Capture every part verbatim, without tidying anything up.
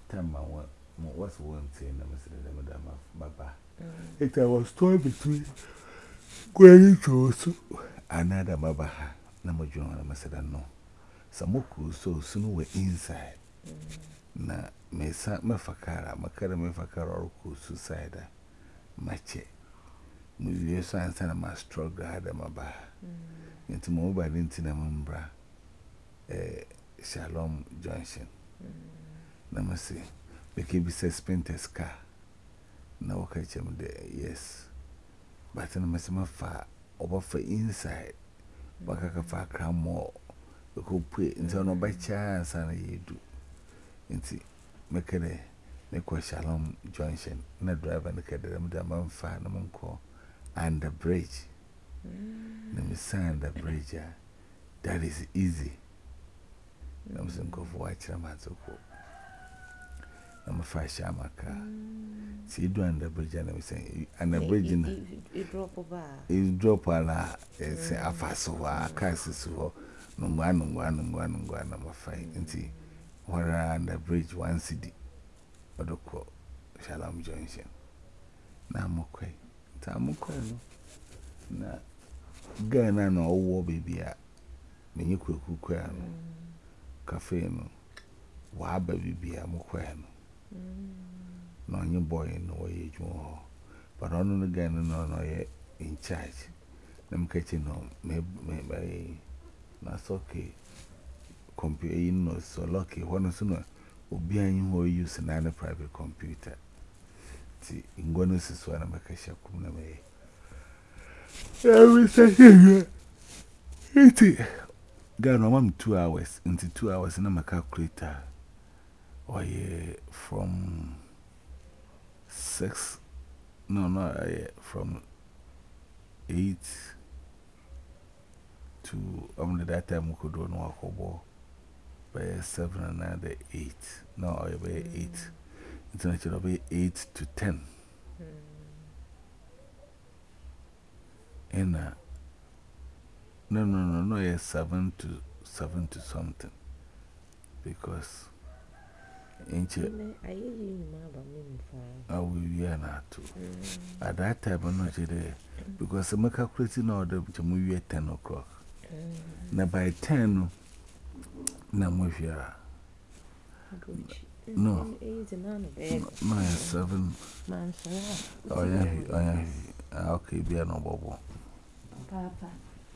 time I want, what's one thing I must say, Madame Baba. It was torn between going to another Baba. Number John, I must say, no. Samoku so soon we're inside. Na me sa me fakara, makara me fakara or suicide. Mache. Muzi so answer na struggle hada maba. Into mobile into na mbra. Eh Shalom Junction. Na me say make be suspended car. Na waka chem de yes. But na me say ma fa over for inside. Baka ka fa kra mo. Ko put into no ba chance na yedu. Inti mekere me kwa Shalom Junction na driver na kedere mu da man fa na mon ko under bridge. Na me sign the bridge. That is easy. Na me go for watch na mazoko. Na me fa shama ka. See do under bridge na me say under bridge na it drop over. It drop ala say afaso wa akasisu ho. Nungwa nungwa nungwa nungwa na me fa inti wara under bridge one city. Odoko Shalom Junction. Na mokwe. Ta mokwe no. Na Ghana no owo baby a menye kwaku kwa no. Cafe no. Wa ba bibi a mokwe no. No onye boy no we ejun ho. But ono no Ghana no no ye in charge. Na mkachi no me me na soke computer no so lucky one so no obi anyi ho use na na private computer. Ti ngwano siso na makasha kum na me. Every second. Iti Ghana mam two hours into two hours na my calculator. Or yeah, from six no no uh, from eight to only that time we could do no akobo by seven and another eight. No, by eight. International by eight to ten. And uh, no no no no yeah seven to seven to something. Because I will hear now too. At that time, I'm not there because I'm calculating order to move at ten o'clock. Now by ten, now move here. No, no, seven. Oh, yeah, yeah, okay, be a no bubble. Papa.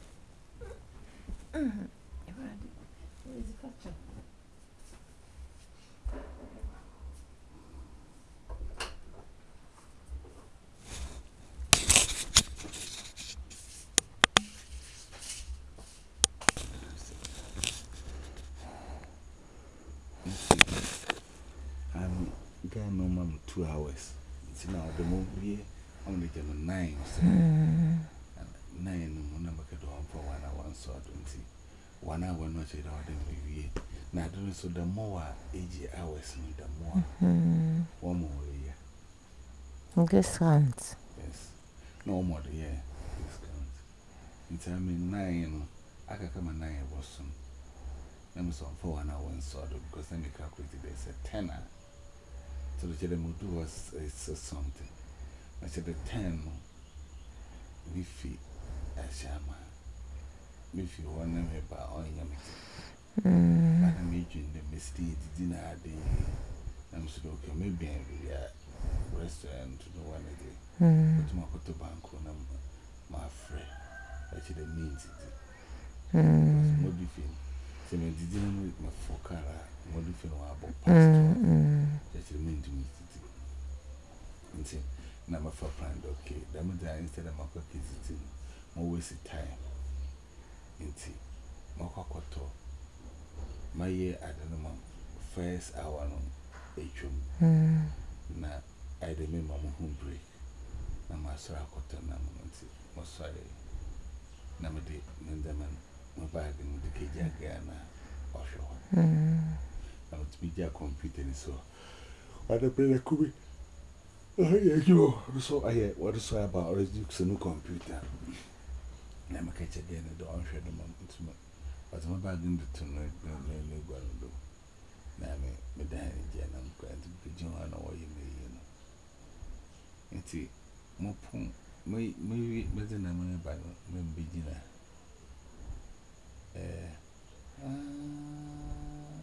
I'm going no mom two hours. It's now the movie only them nine. Nine, number could on for one hour and so twenty. One hour not a order movie. Now, so the more age hours, the more one more year. Discount. Yes, no more the year discount. In time in nine, I can come at nine was soon. Let me so for one hour and so because then we calculated there's a tenner. So the children will do us something. I said the ten, we fee a shama. If you want them about on your meeting. But I'm making the mistake, dinner a day. I'm so okay, maybe I restaurant to the one a day. But my photo bank on my friend. Actually, means it. What do you feel? So, I didn't with my focara. What do you feel about pastor? Actually, mean to me. And say, now my friend, okay. That means instead of my cookies, it's more waste time. Inti Mokokoto. My year at the moment, first hour on H M. Na I remember my home break. Na my sorrow cotton, Namanti, Mosai Namadi, Nandaman, my bag in the Kijagana offshore. I would be their computer so. I don't play the Kubi. You so I what is about Redux a new computer. I'm a catch again at the onshore the moment. But my bag in the tunnel, no, no, no, no, no, no, no, no, no, nti mo pon me me me de na me ba no me begina eh ah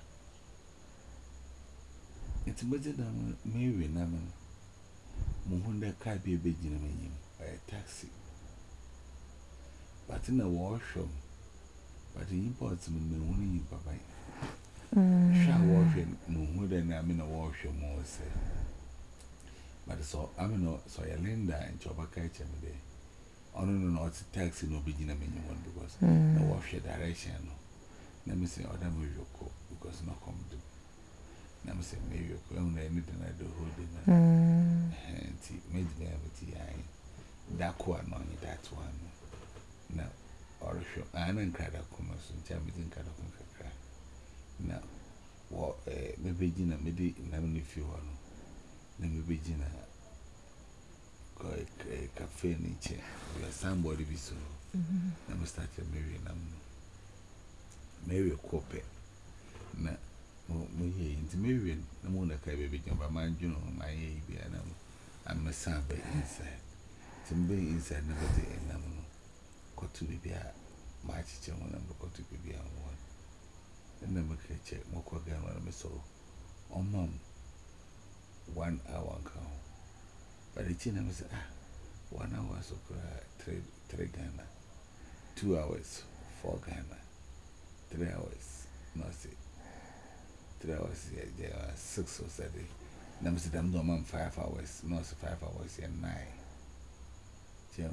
nti me de na me we na me mo honda car bi begina me yim eh taxi but na wo hwom but the imports me me woni yi baba sha wo hwe mo honda na me na wo hwe mo se but so I mean no so ya Linda and Chobaka cheme de ono no no it's taxi no begina me yim because na wo hwe direction no na me say other me yoko because no come do na me say me yoko and na anything I do hold in na and ti me me am ai that ko no that one na or show an incredible kuma so ntia me din kada kun kakra na wo eh me begina me di na me fi ho no na me begina ko e cafe ni che we somebody be so na me start me we na me we kope na mo mo ye inti me we na mo na kai be begina ba man juno ma ye bi na am sambe inside timbe inside na be de na mo kotu bibia ma chiche mo na kotu bibia mo na me ke che mo ko ga no me so omam one hour ka but it na me say ah one hour so kra three three Ghana two hours four Ghana three hours no say three hours yeah, yeah six or seven na me say them do mam five hours no say five hours and nine you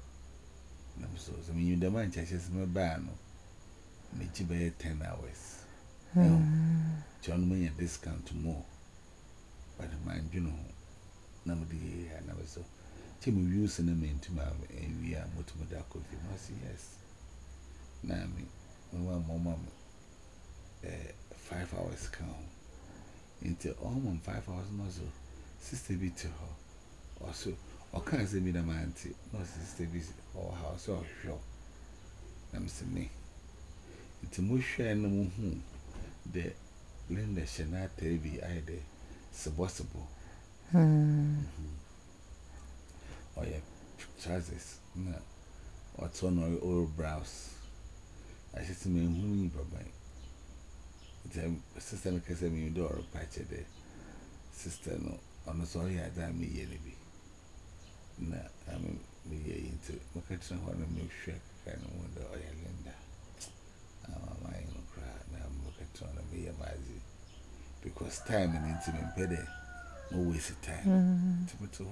na so so me the man churches me ba no me chi be ten hours no John me a discount more but man you know na me dey na so chi me use na me ntuma e wi a motumo da coffee no say yes na me my mama eh five hours count into almost five hours no so sister be to her also o kan say me na man ti no sister be or house or show I'm saying me it's mo hwe na mo hu the Linda Shana T V I de possible hmm oh yeah trousers na what's on or brows I said to me who you baba the sister make say me do or patch the sister no on so yeah that me ye bi na I mean me ye into make it no one me hwe kind of wonder oh yeah Linda ah my no cry na make it on me ye mazi because time and intimate better no waste time to put to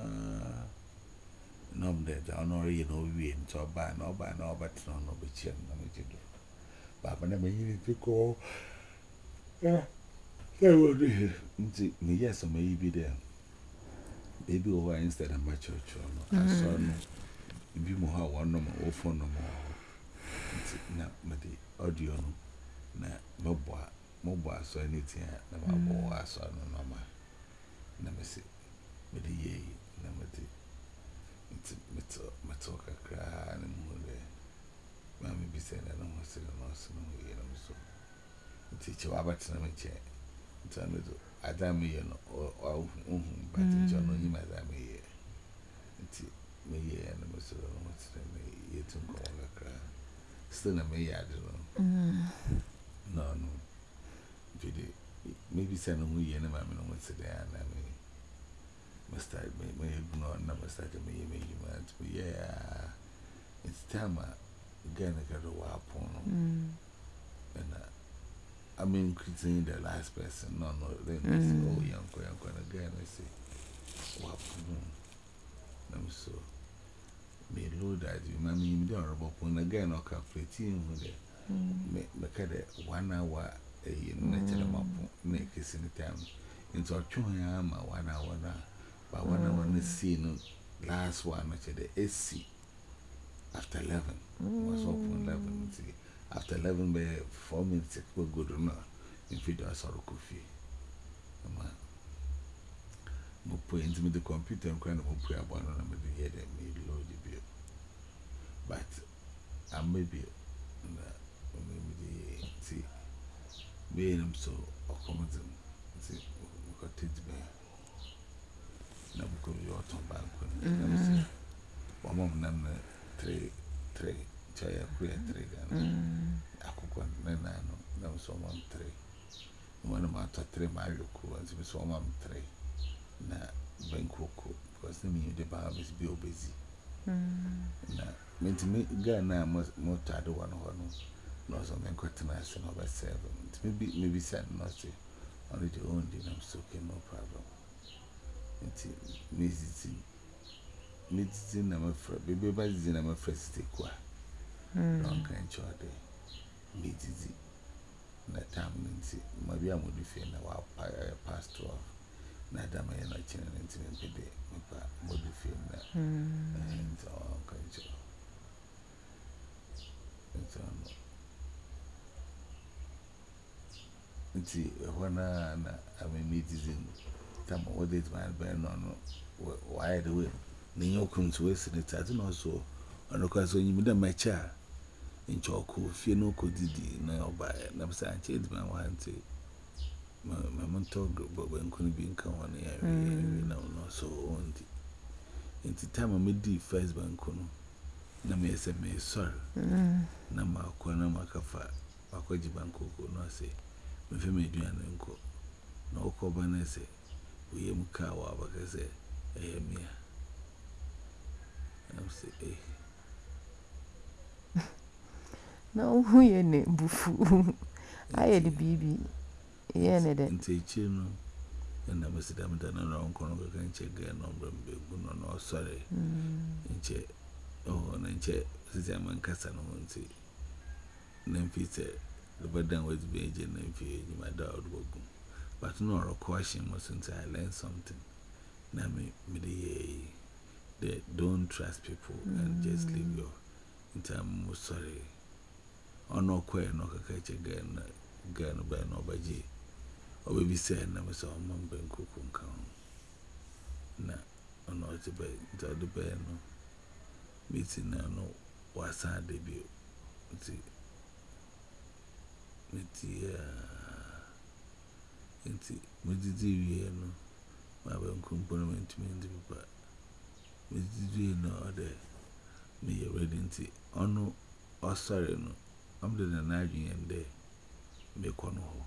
no that I know you know we into a ban or ban or but no no be chin no me do baba na me need to go yeah they will do me yes me be there baby over instead of my church no I saw no be mo ha one no mo phone no mo na me the audio no na mo bo mo bo so anything na ma bo aso no no ma na me say me the ye na me the it's it's me talk akra na mo le ma me be say na no say no so no ye na me so teach you about na me che it's me do adam ye no o uhun but you no ni ma adam ye it's me ye na me so no say me ye tun ko akra still na me ya do no no Judy, maybe send a movie and a mammy no one sit there and I mean, must start me, may ignore number started me, may you want to be, yeah, it's time again. I got a wild porno, and I mean, critiquing the last person, no, no, then they say, oh, young, young, young, again, I say, wild porno, I'm so, may load that you, mammy, you don't rub upon again or calculating with it, make it one hour. A natural map, make it in the town. Into a chewing one hour now, but one hour on the scene, last one, actually, the A C after eleven was open eleven. After eleven, by four minutes, it will good enough. If it does, or coffee. Mo put into the computer and kind of put up one of the head and me load the bill. But I may be maybe see. Being so accommodating, see, what it be. na buko yo to banko na mse wa mom na na three three chaya kuya three Ghana akukwa na na no na so mom three one ma to three ma yoku anti so mom three na banko ko because me the ba is be obezi na menti me Ghana mo mo tado one ho no no so men kwetena so no ba seven maybe maybe send no say only the own day I'm so okay no problem enti me ziti me ziti na my friend baby ba ziti na my friend stay kwa don kan chode me ziti na tam nti ma bia mo du fe na wa pastor na da ma yana chin nti me pede me pa mo du fe na and so kan chode nti no nti wana na ame me ziti tam what is my ben no no why the way ni yokum to we sit at no so ono kwa so nyim da macha nchoku fie no kodidi na oba na bisa anche di man wante ma ma monto gbo nkunu bi nka wona ya we na no so ondi enti time me di first bank no na me se me sorry na ma kwa na makafa akwaji banko ko no se me fe me duane nko na okoba na se we am kawa bakase eh mia I'm say eh no who ye ne bufu aye the bibi ye ne de nti chino na mesidam da na nko no ka nche ga no mbe gu no no sorry nche oh na nche sisi amankasa no nti na mfite the badan was be je na mfi ni ma da odbogu but no ro question mo since I learned something na me me dey they don't trust people mm. and just leave your in time sorry ono kwe no kaka che gan gan ba no baji o be bi say na me so mom ben kuku nkan na ono te be to de be no meeting na no wasa de bi ti meti enti medidi wie no ma ben kumpo no mentimi ndi ba medidi no ode me ready nti ono osare no amde na nadwin ende me kono ho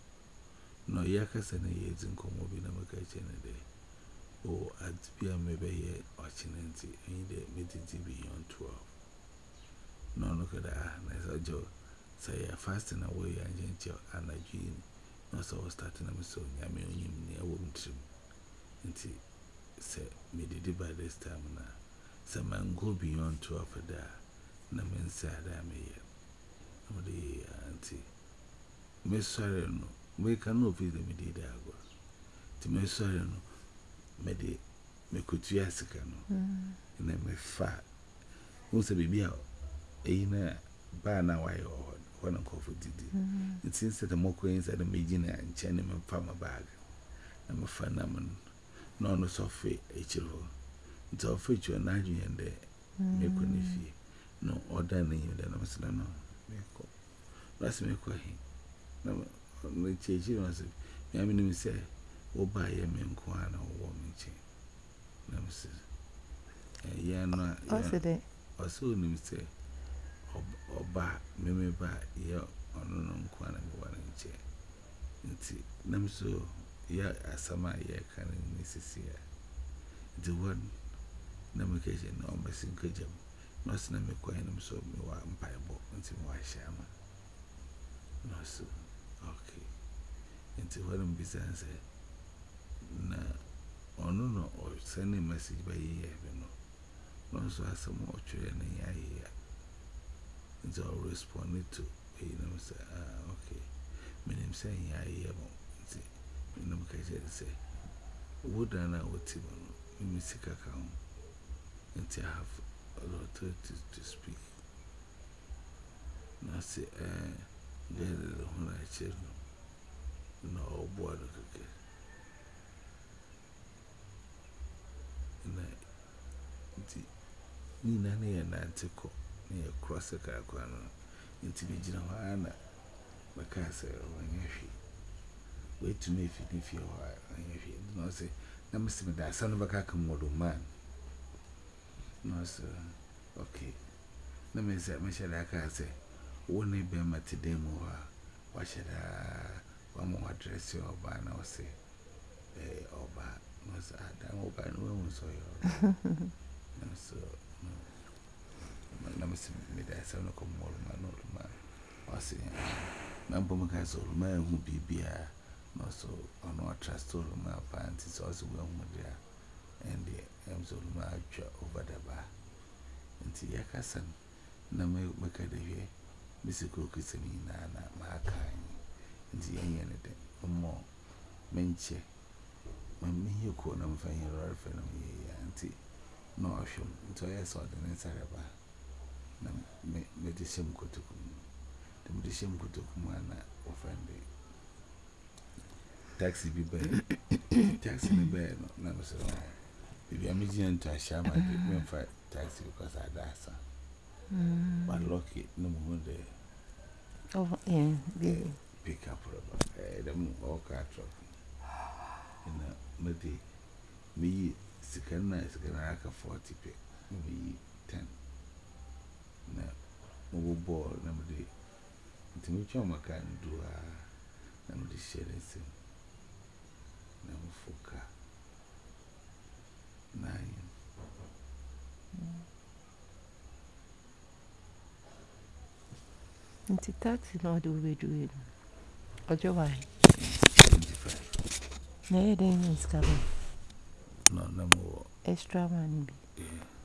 no yakasa na ye zinkomo bi na maka chene de o adbia me be ye ochinenti ende medidi beyond twelve no no kada na so jo say ya fasting away and gentle anadwin no so starting am so nyame onyim ne awo mtrim nti say me did by this time na say man go beyond twelve da na men say da me ye no de anti me sorry no me can no feel me did ago ti me sorry no me de me kutua sika no na me fa wo say bibia e na ba na wa yo wana kofu didi it's instead of moko inside the megina and chene me fa ma bag na me fa na man no no sofe e chiro nti ofe chu na adwun ende me ko ne fie no order na yin da na mesla no me ko last me ko hi na no chechi no se me amini me se wo ba ye me nko ana wo me che na me se eh ya no o se de o se ni me se oba meme ba ye ono no nko ana me wa nche nti na me so ya asama ye kan ni sisi ya the one na me ke je no me sin ke jam no se na me ko en so me wa mpaibo nti me wa shama no so okay nti what am business na ono no o send a message by ye be no no so asama o chwe na ya ya nti I responded to you know say ah okay me name say ya ya mo nti me no ka je say would na woti no me sika ka ho nti I have a lot to, to speak na say eh get the whole I no no board okay na nti ni na na ya na antiko na ya cross ka kwa no nti bi gina ho ana maka say wanya hwi wait to me if you feel why wanya hwi no say let me see that son of a cacamodo man. No, sir. Okay. Let me say, Michelle, I can say, one neighbor met today more. What should I one more address your by now say, eh, or by was I don't by no one so you. No, so let me see me that son of a more man, old man. I say, Mamma old man who be beer, no so, or no trust all my pants is also well with there. And the M's old man over the bar. Until your cousin, no make a day, Missus Cook is a mean, my kind. Until you ain't anything, no more. Menche, my me could not find your old friend of me, auntie. No option, until I saw the inside of her. Medication go to come. The medication go to come and offend taxi be bad. Taxi be bad, no, so. If you are meeting to a shaman, you won't fight taxi because I dance. But lucky, no more there. Oh, yeah, baby. Pick up rubber, them all car truck. And maybe me, second night, second I can forty pay, maybe ten. No, mobile ball, number day. To which one I can do a number the share and sing. Number four car. Nine. It's a taxi, no, do we do it? Or do I? Twenty-five. No, it ain't coming. No, no more. Extra money. Yeah.